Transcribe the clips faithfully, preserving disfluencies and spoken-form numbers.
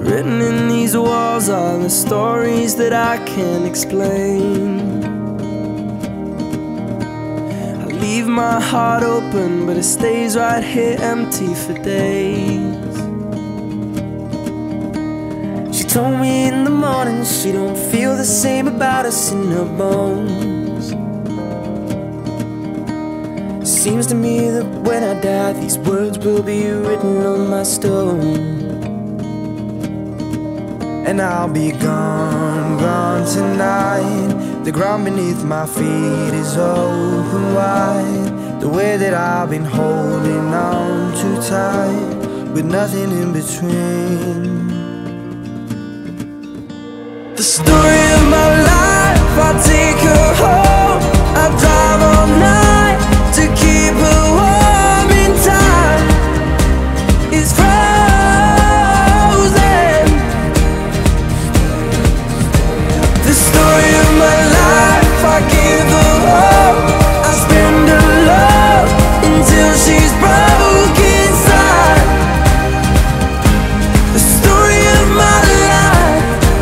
Written in these walls are the stories that I can't explain. I leave my heart open, but it stays right here empty for days. She told me in the morning she don't feel the same about us in her bones. Seems to me that when I die, these words will be written on my stone. And I'll be gone, gone tonight. The ground beneath my feet is open wide. The way that I've been holding on too tight, with nothing in between. The story of my life, I take her home. I drive all night to keep her warm in time. It's frozen. The story of my life, I give her hope. I spend her love until she's broke inside. The story of my life.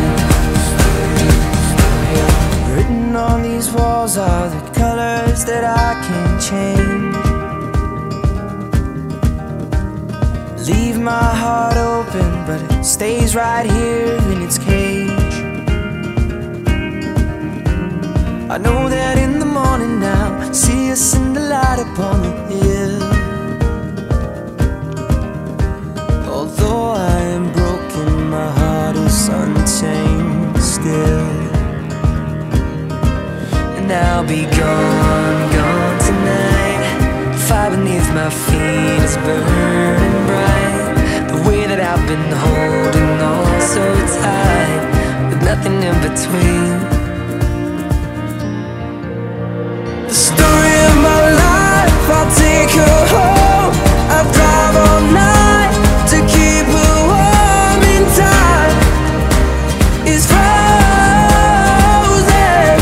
Written on these walls are the colors that I can't change. Leave my heart open, but it stays right here in its cage. I know that in the morning now, see us in the light upon the hill. Although I am broken, my heart is untamed still. And I'll be gone, gone tonight. Fire beneath my feet is burning bright. The way that I've been holding on so tight, with nothing in between. The story of my life, I'll take her home. I drive all night to keep her warm in time. It's frozen.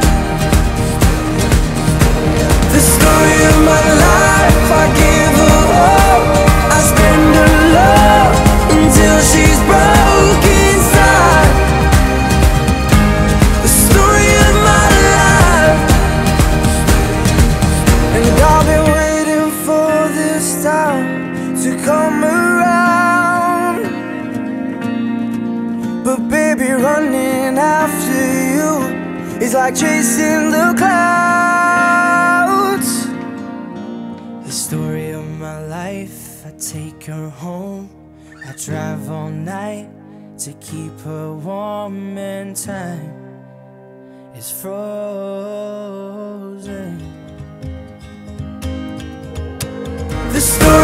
The story of my life, I give her hope. I spend her love until she's broke inside. The story of my life. And I've been waiting for this time to come around. But baby, running after you is like chasing the clouds. The story of my life, I take her home. I drive all night to keep her warm, and time is frozen. The story